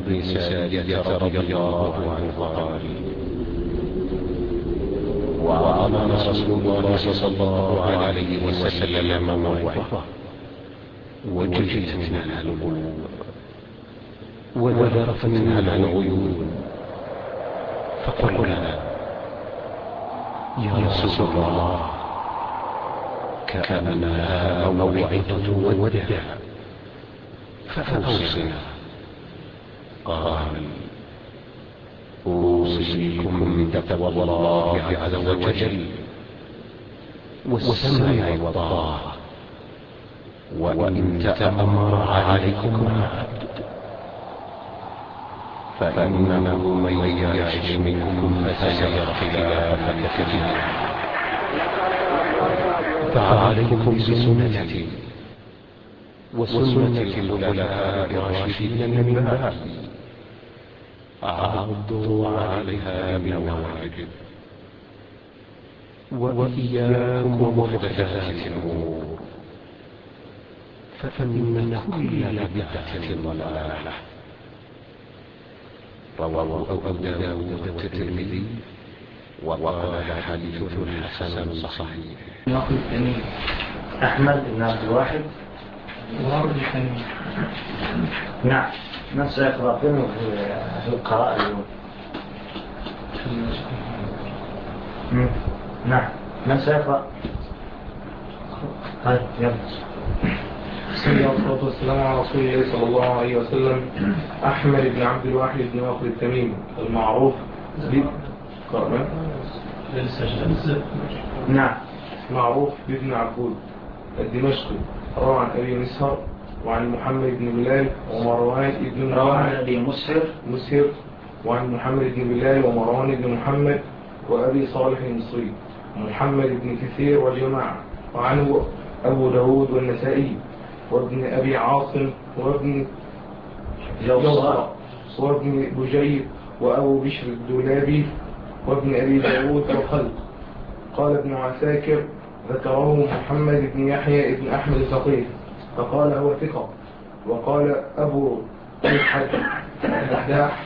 بن سارية رضي الله عنه قال: وعظنا رسول الله صلى الله عليه وسلم موعظة وجلت منها القلوب وذرفت منها العيون، فقلنا: يا رسول الله، كأنها موعظة ودع، فأوصنا. قال: أوصيكم بتقوى الله عز وجل والسمع والطاعة، وإن تأمر عليكم عبد، فإنه من يعش منكم فسيرى اختلافا كثيرا، فعليكم بسنتي وسنة الخلفاء الراشدين من بعدي، عضوا عليها بالنواجذ، وإياكم ومحدثات الأمور، فإن كل بدعة ضلالة. رواه أبو داود والترمذي وقال حديث حسن صحيح. أحمد بن عبد الواحد نعم. من سيقرأ فيلم في القراءة اليوم؟ نعم، من سيقرأ؟ طيب يلا. بسم الله والصلاة والسلام على رسول الله صلى الله عليه وسلم. أحمد بن عبد الواحد بن واقد التميمي المعروف نعم معروف بابن عبود الدمشقي، روى عن أبي مسهر وعن محمد بن بلال ومروان بن روى عن أبي مسهر وعن محمد بن بلال ومروان بن محمد وأبي صالح المصري ومحمد بن كثير والجماعة، وعنه أبو داود والنسائي وابن أبي عاصم وابن جوصة وابن بجير وأبو بشر الدولابي وابن أبي داود وخلق. قال ابن عساكر: ذكره محمد بن يحيى ابن أحمد الفقيه فقال هو ثقة. وقال أبو الدحداح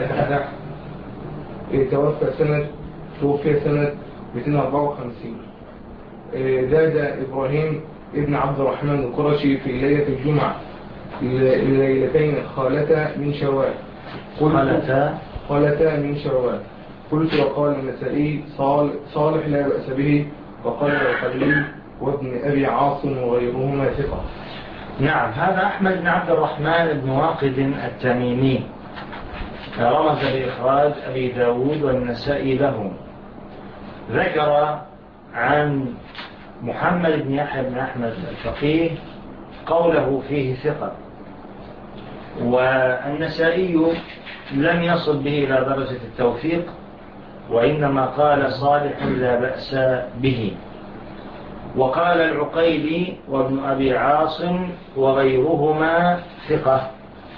توفي سنة 254. زاد إبراهيم ابن عبد الرحمن القرشي في ليلة الجمعة الليلتين خالتا من شوال. قلت وقال النسائي: صالح لا بأس به، وقال الخليل وابن أبي عاصم وغيرهما ثقة. نعم، هذا أحمد بن عبد الرحمن بن واقد التميمي، رمز بإخراج أبي داود والنسائي له. ذكر عن محمد بن يحيى بن أحمد الفقيه قوله فيه ثقة، والنسائي لم يصل به إلى درجة التوثيق، وإنما قال صالح لا بأس به. وقال العقيلي وابن أبي عاصم وغيرهما ثقة.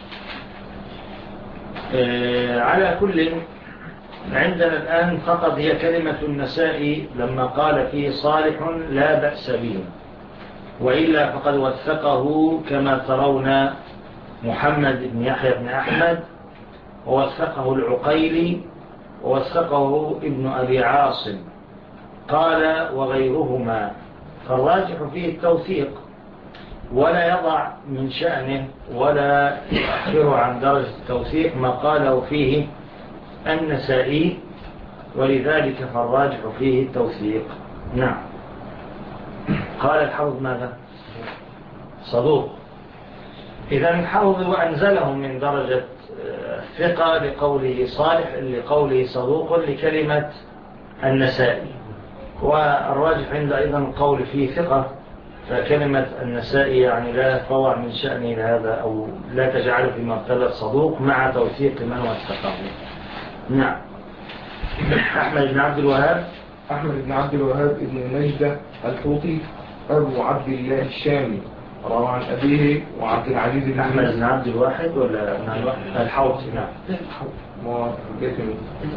على كل عندنا الآن فقط هي كلمة النسائي لما قال فيه صالح لا بأس به، وإلا فقد وثقه كما ترون محمد بن يحيى بن أحمد، ووثقه العقيلي، ووثقه ابن أبي عاصم. قال وغيرهما، فالراجح فيه التوثيق، ولا يضع من شأنه ولا يؤخره عن درجة التوثيق ما قاله فيه النسائي، ولذلك فالراجح فيه التوثيق. نعم. قال الحوض ماذا؟ صدوق. إذا الحوض وأنزله من درجة الثقة لقوله صالح، لقوله صدوق لكلمة النسائي، والراجح عند أيضا القول فيه ثقة، فكلمة النسائي يعني لا تضع من شأنه هذا أو لا تجعله في مرتبة صدوق مع توثيق من وثقه. نعم. أحمد بن عبد الوهاب ابن نجدة الحوطي أبو عبد الله الشامي، روى عن أبيه وعبد العزيز بن أحمد بن عبد الواحد ولا الحوطي؟ نعم. ما بيتم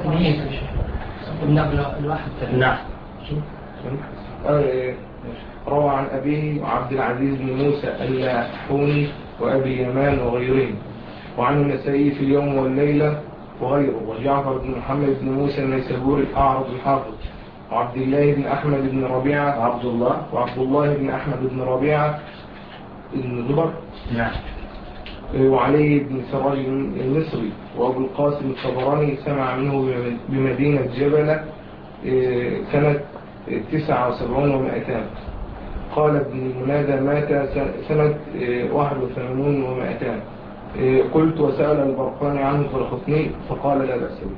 نعم. روى عن أبيه وعبد العزيز بن موسى اللاحوني وأبي يمان وغيرهم. وعن النسائي في اليوم والليلة وغيره، وجعفر بن محمد بن موسى النيسابوري الأعرج الحافظ، وعبد الله بن أحمد بن ربيعة وعبد الله بن أحمد بن ربيعة بن زبر. نعم. وعلي بن سراج المصري، وأبو القاسم الطبراني سمع منه بمدينة جبلة سنة 79 و200. قال ابن المنادى مات سنة 81 و200. قلت وسأل البرقاني عنه فالخطني فقال لا بأس به.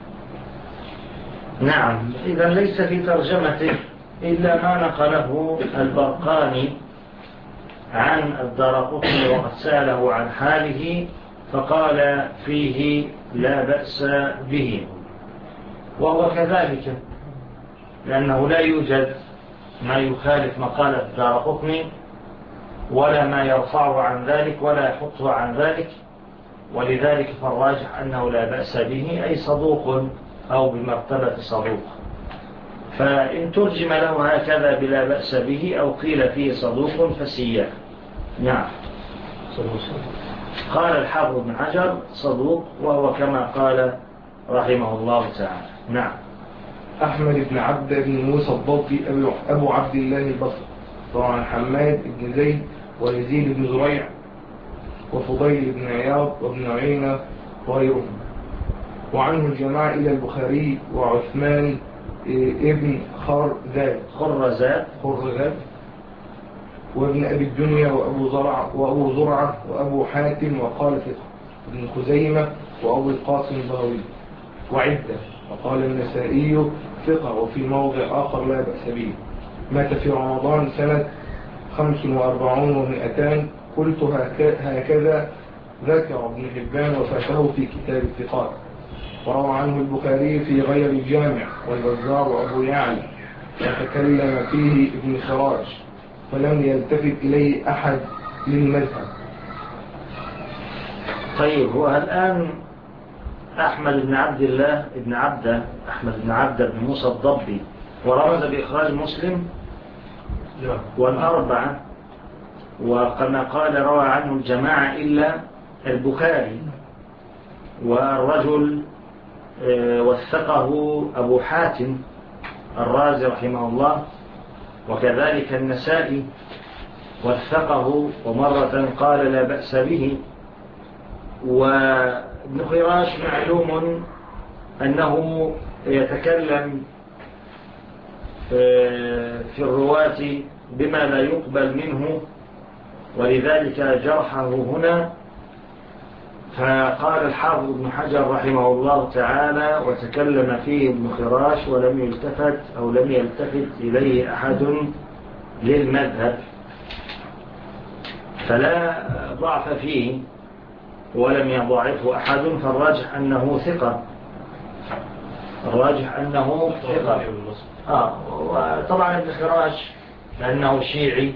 نعم. إذا ليس في ترجمته إلا ما نقله البرقاني عن الدارقطني وقد سأله عن حاله فقال فيه لا بأس به، وهو كذلك، لأنه لا يوجد ما يخالف مقالة الدارقطني ولا ما يرفعه عن ذلك ولا يحطه عن ذلك، ولذلك فالراجح أنه لا بأس به، أي صدوق أو بمرتبة صدوق. فإن ترجم له هكذا بلا بأس به أو قيل فيه صدوق فسيح. نعم. قال الحافظ بن حجر صدوق، وهو كما قال رحمه الله تعالى. نعم. أحمد بن عبد بن موسى الضبي أبو عبد الله البصري، وعن حماد بن زيد ويزيد بن زريع وفضيل بن عياض وابن عيينة وغيرهم، وعنه الجماعة إلى البخاري وعثمان ابن خرزات وابن أبي الدنيا وأبو زرعة وأبو حاتم وقال ثقة ابن خزيمة وأبو القاسم البغوي وعدة، وقال النسائي ثقة وفي موضع آخر لا بأس به. مات في رمضان سنة 45 و200. قلت هكذا ذكر ابن حبان وفاته في كتاب الثقات. وروى عنه البخاري في غير الجامع والبزار وأبو يعلى، وتكلم فيه ابن خراج فلم يلتفت إليه أحد للمذهب. طيب، هو الآن أحمد بن عبد الله أحمد بن عبد بن موسى الضبي ورمز بإخراج مسلم والأربعة، وكما قال روى عنه الجماعة إلا البخاري، والرجل وثقه أبو حاتم الرازي رحمه الله، وكذلك النسائي وثقه ومرة قال لا بأس به. وابن خراش معلوم أنه يتكلم في الرواة بما لا يقبل منه، ولذلك جرحه هنا. فقال الحافظ ابن حجر رحمه الله تعالى وتكلم فيه ابن خراش ولم يلتفت إليه أحد للمذهب، فلا ضعف فيه ولم يضعفه أحد، فالراجح أنه ثقة. وطبعا ابن خراش لأنه شيعي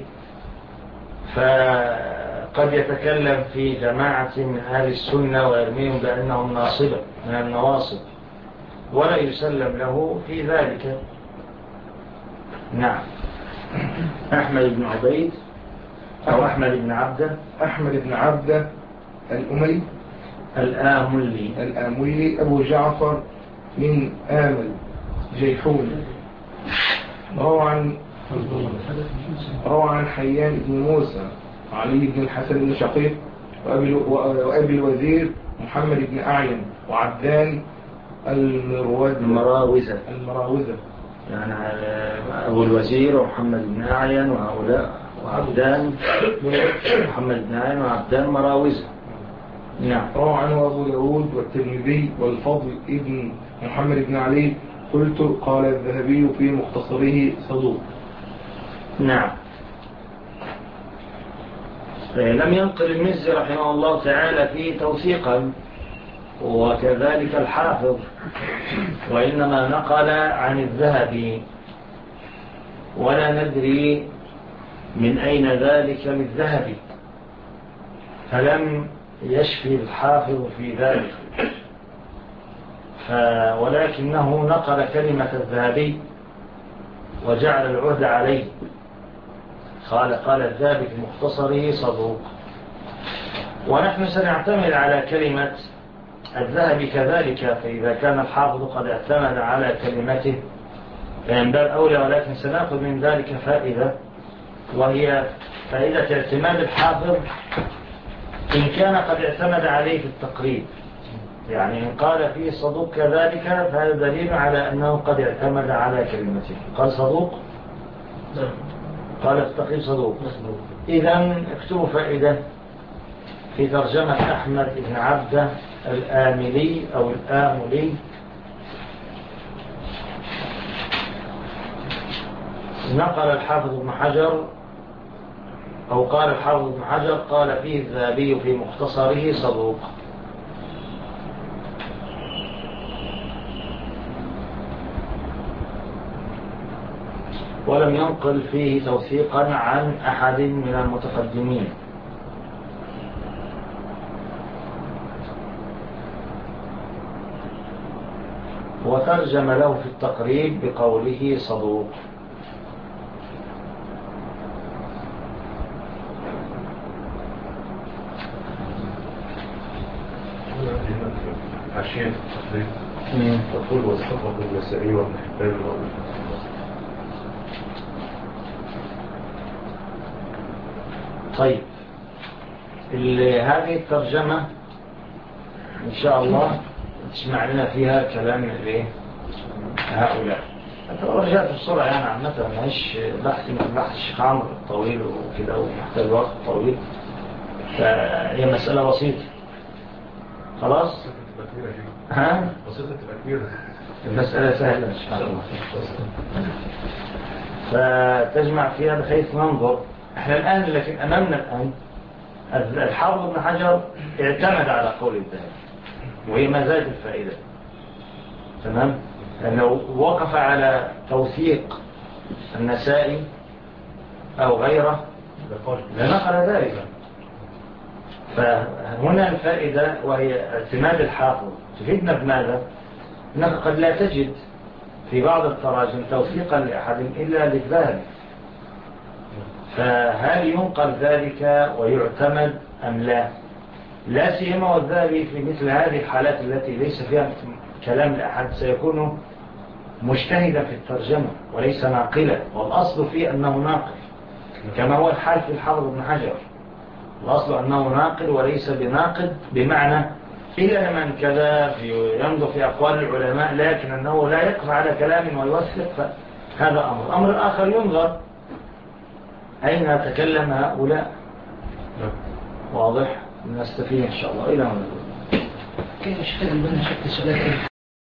فقد يتكلم في جماعة من أهل السنة ويرميهم بأنهم ناصبة من النواصب، ولا يسلم له في ذلك. نعم. أحمد بن عبيد أو أحمد بن عبده الآملي أبو جعفر من آمل جيحون. روى عن حيان بن موسى علي بن الحسن بن شقيق وأبي الوزير محمد بن أعين وعبدان المراوزة، يعني أبو الوزير ومحمد بن أعين وهؤلاء، وعبدان محمد بن أعين وعبدان مراوزة. نعم. روى عنه أبو داود والترمذي والفضل ابن محمد بن علي. قلت قال الذهبي في مختصره صدوق. نعم. لم ينقل المزي رحمه الله تعالى فيه توثيقا، وكذلك الحافظ، وإنما نقل عن الذهبي، ولا ندري من أين ذلك للذهبي، فلم يشفي الحافظ في ذلك، ولكنه نقل كلمة الذهبي وجعل العهد عليه. قال الذهبي في مختصره صدوق، ونحن سنعتمد على كلمة الذهبي كذلك، فإذا كان الحافظ قد اعتمد على كلمته فإن باب أولى، ولكن سنأخذ من ذلك فائدة، وهي فائدة اعتماد الحافظ إن كان قد اعتمد عليه في التقريب. يعني إن قال فيه صدوق كذلك فهذا دليل على أنه قد اعتمد على كلمته. قال صدوق، قال في التقريب صدوق. إذن اكتبوا فائدة في ترجمة أحمد بن عبده الآملي أو الآملي. نقل الحافظ ابن حجر أو قال الحافظ ابن حجر قال فيه الذهبي في مختصره صدوق. ولم ينقل فيه توثيقا عن أحد من المتقدمين. وترجم له في التقريب بقوله صدوق. عشان تقول وصفه النسائي وابن حبان. طيب هذه الترجمة إن شاء الله تسمع لنا فيها كلام هؤلاء. لو رجعت بسرعة يعني عامة ماهيش بحث من بحث الشيخ عمرو طويل وكده ومحتاج وقت طويل، فهي مسألة بسيطة خلاص. ها؟ بسيطة تبقى كبيرة. المسألة سهلة إن شاء الله. فتجمع فيها بحيث ننظر احنا الآن، لكن أمامنا الآن الحافظ ابن حجر اعتمد على قول الذهبي، وهي ما زالت الفائدة. تمام؟ لأنه وقف على توثيق النسائي أو غيره لنقل ذلك. فهنا الفائدة وهي اعتماد الحافظ تفيدنا بماذا؟ أنك قد لا تجد في بعض التراجم توثيقا لأحد إلا للذهبي، فهل ينقل ذلك ويعتمد أم لا؟ لا سيما والذهبي في مثل هذه الحالات التي ليس فيها كلام لأحد سيكون مجتهدا في الترجمة وليس ناقلا، والأصل فيه أنه ناقل كما هو الحال في الحافظ ابن حجر. الأصل أنه ناقل وليس بناقد، بمعنى إلا من كذا ينظر في أقوال العلماء لكن أنه لا يقف على كلام ويوثق، فهذا أمر آخر ينظر أين تكلم هؤلاء. واضح؟ نستفيد إن شاء الله. إلى هنا كيف شكل بنا شكل سؤال